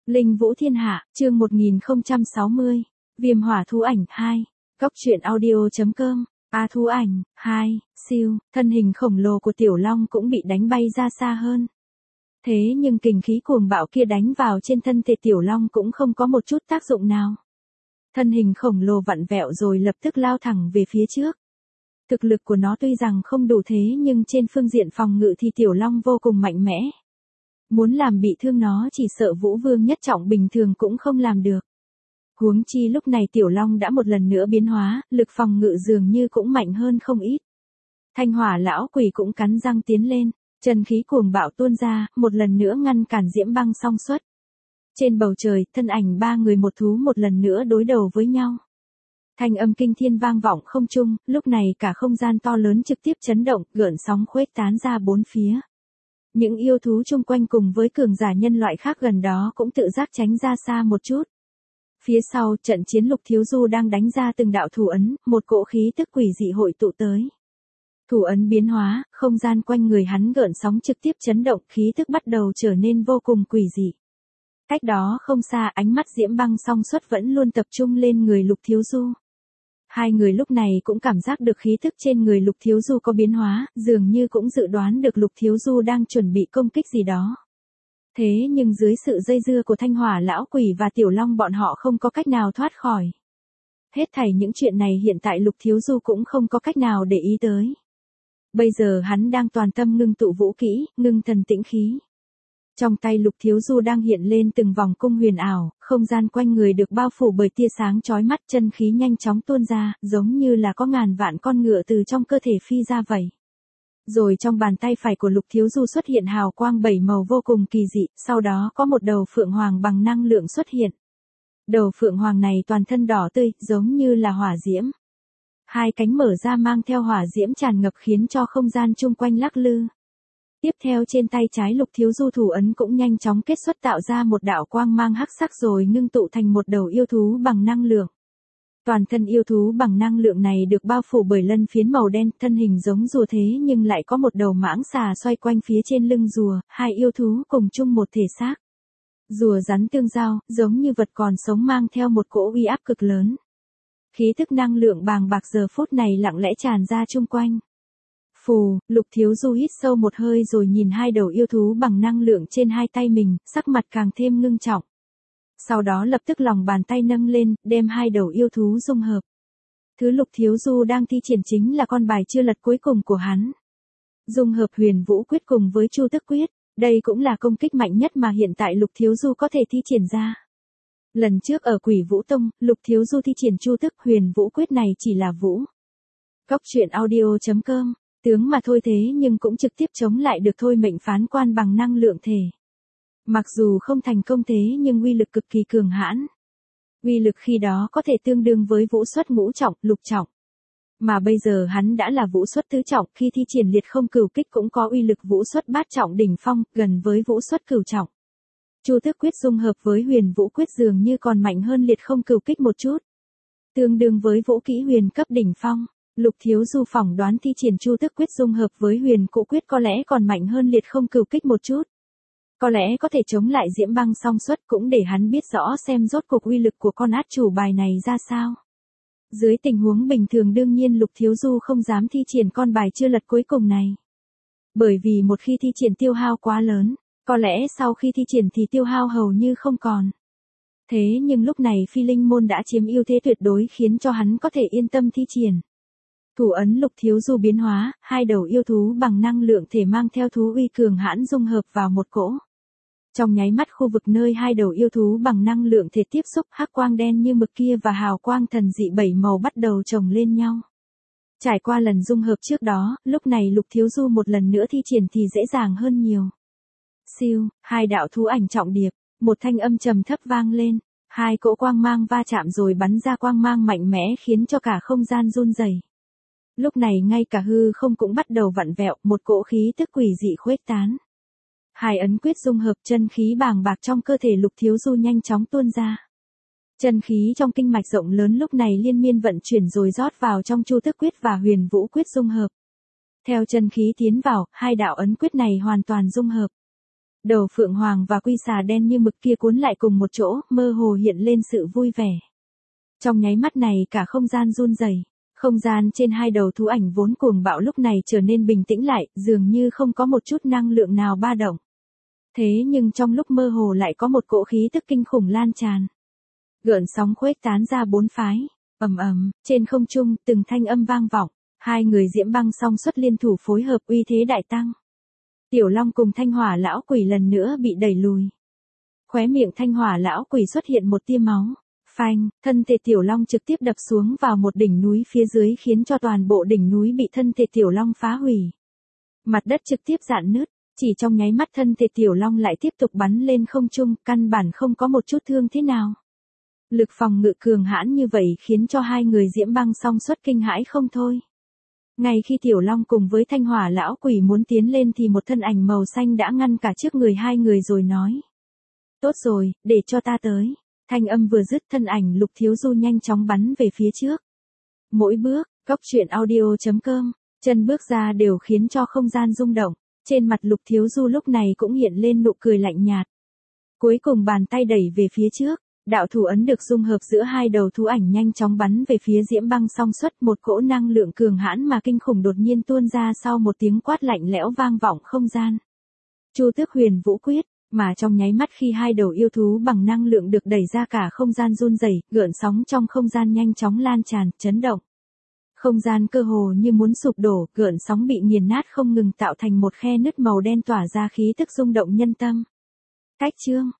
Linh Vũ Thiên Hạ, chương 1060. Viêm hỏa thú ảnh 2. Góc truyện audio.com. Thú ảnh 2. Siêu, thân hình khổng lồ của Tiểu Long cũng bị đánh bay ra xa hơn. Thế nhưng kình khí cuồng bạo kia đánh vào trên thân thể Tiểu Long cũng không có một chút tác dụng nào. Thân hình khổng lồ vặn vẹo rồi lập tức lao thẳng về phía trước. Thực lực của nó tuy rằng không đủ thế nhưng trên phương diện phòng ngự thì Tiểu Long vô cùng mạnh mẽ. Muốn làm bị thương nó chỉ sợ Vũ Vương nhất trọng bình thường cũng không làm được. Huống chi lúc này Tiểu Long đã một lần nữa biến hóa, lực phòng ngự dường như cũng mạnh hơn không ít. Thanh hỏa lão quỷ cũng cắn răng tiến lên, chân khí cuồng bạo tuôn ra, một lần nữa ngăn cản diễm băng song xuất. Trên bầu trời, thân ảnh ba người một thú một lần nữa đối đầu với nhau. Thanh âm kinh thiên vang vọng không trung, lúc này cả không gian to lớn trực tiếp chấn động, gợn sóng khuếch tán ra bốn phía. Những yêu thú chung quanh cùng với cường giả nhân loại khác gần đó cũng tự giác tránh ra xa một chút. Phía sau, trận chiến Lục Thiếu Du đang đánh ra từng đạo thủ ấn, một cỗ khí tức quỷ dị hội tụ tới. Thủ ấn biến hóa, không gian quanh người hắn gợn sóng trực tiếp chấn động, khí tức bắt đầu trở nên vô cùng quỷ dị. Cách đó không xa, ánh mắt diễm băng song xuất vẫn luôn tập trung lên người Lục Thiếu Du. Hai người lúc này cũng cảm giác được khí tức trên người Lục Thiếu Du có biến hóa, dường như cũng dự đoán được Lục Thiếu Du đang chuẩn bị công kích gì đó. Thế nhưng dưới sự dây dưa của Thanh Hỏa lão quỷ và Tiểu Long bọn họ không có cách nào thoát khỏi. Hết thảy những chuyện này hiện tại Lục Thiếu Du cũng không có cách nào để ý tới. Bây giờ hắn đang toàn tâm ngưng tụ vũ kỹ, ngưng thần tĩnh khí. Trong tay Lục Thiếu Du đang hiện lên từng vòng cung huyền ảo, không gian quanh người được bao phủ bởi tia sáng chói mắt, chân khí nhanh chóng tuôn ra, giống như là có ngàn vạn con ngựa từ trong cơ thể phi ra vậy. Rồi trong bàn tay phải của Lục Thiếu Du xuất hiện hào quang bảy màu vô cùng kỳ dị, sau đó có một đầu phượng hoàng bằng năng lượng xuất hiện. Đầu phượng hoàng này toàn thân đỏ tươi, giống như là hỏa diễm. Hai cánh mở ra mang theo hỏa diễm tràn ngập khiến cho không gian chung quanh lắc lư. Tiếp theo trên tay trái Lục Thiếu Du thủ ấn cũng nhanh chóng kết xuất tạo ra một đạo quang mang hắc sắc rồi ngưng tụ thành một đầu yêu thú bằng năng lượng. Toàn thân yêu thú bằng năng lượng này được bao phủ bởi lân phiến màu đen, thân hình giống rùa thế nhưng lại có một đầu mãng xà xoay quanh phía trên lưng rùa, hai yêu thú cùng chung một thể xác. Rùa rắn tương giao, giống như vật còn sống mang theo một cỗ uy áp cực lớn. Khí thức năng lượng bàng bạc giờ phút này lặng lẽ tràn ra chung quanh. Phù, Lục Thiếu Du hít sâu một hơi rồi nhìn hai đầu yêu thú bằng năng lượng trên hai tay mình, sắc mặt càng thêm ngưng trọng. Sau đó lập tức lòng bàn tay nâng lên, đem hai đầu yêu thú dung hợp. Thứ Lục Thiếu Du đang thi triển chính là con bài chưa lật cuối cùng của hắn. Dung hợp Huyền Vũ Quyết cùng với Chu Tức Quyết, đây cũng là công kích mạnh nhất mà hiện tại Lục Thiếu Du có thể thi triển ra. Lần trước ở Quỷ Vũ Tông, Lục Thiếu Du thi triển Chu Tức Huyền Vũ Quyết này chỉ là vũ. Góc truyện audio.com. Tướng mà thôi thế nhưng cũng trực tiếp chống lại được thôi mệnh phán quan bằng năng lượng thể. Mặc dù không thành công thế nhưng uy lực cực kỳ cường hãn. Uy lực khi đó có thể tương đương với vũ xuất ngũ trọng, lục trọng. Mà bây giờ hắn đã là vũ xuất tứ trọng, khi thi triển liệt không cửu kích cũng có uy lực vũ xuất bát trọng đỉnh phong, gần với vũ xuất cửu trọng. Chu Tức Quyết dung hợp với Huyền Vũ Quyết dường như còn mạnh hơn liệt không cửu kích một chút. Tương đương với vũ kỹ huyền cấp đỉnh phong. Lục Thiếu Du phỏng đoán thi triển Chu Tức Quyết dung hợp với Huyền Cụ Quyết có lẽ còn mạnh hơn liệt không cửu kích một chút. Có lẽ có thể chống lại diễm băng song xuất cũng để hắn biết rõ xem rốt cuộc uy lực của con át chủ bài này ra sao. Dưới tình huống bình thường đương nhiên Lục Thiếu Du không dám thi triển con bài chưa lật cuối cùng này. Bởi vì một khi thi triển tiêu hao quá lớn, có lẽ sau khi thi triển thì tiêu hao hầu như không còn. Thế nhưng lúc này Phi Linh Môn đã chiếm ưu thế tuyệt đối khiến cho hắn có thể yên tâm thi triển. Thủ ấn Lục Thiếu Du biến hóa, hai đầu yêu thú bằng năng lượng thể mang theo thú uy cường hãn dung hợp vào một cỗ. Trong nháy mắt khu vực nơi hai đầu yêu thú bằng năng lượng thể tiếp xúc, hắc quang đen như mực kia và hào quang thần dị bảy màu bắt đầu chồng lên nhau. Trải qua lần dung hợp trước đó, lúc này Lục Thiếu Du một lần nữa thi triển thì dễ dàng hơn nhiều. Siêu, hai đạo thú ảnh trọng điệp, một thanh âm trầm thấp vang lên, hai cỗ quang mang va chạm rồi bắn ra quang mang mạnh mẽ khiến cho cả không gian run rẩy. Lúc này ngay cả hư không cũng bắt đầu vặn vẹo, một cỗ khí tức quỷ dị khuếch tán. Hai ấn quyết dung hợp, chân khí bàng bạc trong cơ thể Lục Thiếu Du nhanh chóng tuôn ra. Chân khí trong kinh mạch rộng lớn lúc này liên miên vận chuyển rồi rót vào trong Chu Tức Quyết và Huyền Vũ Quyết dung hợp. Theo chân khí tiến vào, hai đạo ấn quyết này hoàn toàn dung hợp. Đầu phượng hoàng và quy xà đen như mực kia cuốn lại cùng một chỗ, mơ hồ hiện lên sự vui vẻ. Trong nháy mắt này cả không gian run rẩy. Không gian trên hai đầu thú ảnh vốn cuồng bạo lúc này trở nên bình tĩnh lại, dường như không có một chút năng lượng nào ba động. Thế nhưng trong lúc mơ hồ lại có một cỗ khí tức kinh khủng lan tràn. Gợn sóng khuếch tán ra bốn phái. Ầm ầm, trên không trung, từng thanh âm vang vọng. Hai người Diễm Băng song xuất liên thủ phối hợp uy thế đại tăng. Tiểu Long cùng Thanh Hỏa lão quỷ lần nữa bị đẩy lùi. Khóe miệng Thanh Hỏa lão quỷ xuất hiện một tia máu. Phanh, thân thể Tiểu Long trực tiếp đập xuống vào một đỉnh núi phía dưới khiến cho toàn bộ đỉnh núi bị thân thể Tiểu Long phá hủy. Mặt đất trực tiếp rạn nứt, chỉ trong nháy mắt thân thể Tiểu Long lại tiếp tục bắn lên không trung, căn bản không có một chút thương thế nào. Lực phòng ngự cường hãn như vậy khiến cho hai người Diễm Băng song xuất kinh hãi không thôi. Ngay khi Tiểu Long cùng với Thanh Hỏa lão quỷ muốn tiến lên thì một thân ảnh màu xanh đã ngăn cả trước người hai người rồi nói. Tốt rồi, để cho ta tới. Thanh âm vừa dứt thân ảnh Lục Thiếu Du nhanh chóng bắn về phía trước. Mỗi bước, coctruyện.audio.com, chân bước ra đều khiến cho không gian rung động. Trên mặt Lục Thiếu Du lúc này cũng hiện lên nụ cười lạnh nhạt. Cuối cùng bàn tay đẩy về phía trước. Đạo thủ ấn được dung hợp giữa hai đầu thú ảnh nhanh chóng bắn về phía Diễm Băng song xuất, một cỗ năng lượng cường hãn mà kinh khủng đột nhiên tuôn ra sau một tiếng quát lạnh lẽo vang vọng không gian. Chu Tước Huyền Vũ Quyết, mà trong nháy mắt khi hai đầu yêu thú bằng năng lượng được đẩy ra cả không gian run rẩy, gợn sóng trong không gian nhanh chóng lan tràn, chấn động. Không gian cơ hồ như muốn sụp đổ, gợn sóng bị nghiền nát không ngừng tạo thành một khe nứt màu đen tỏa ra khí tức rung động nhân tâm. Cách chương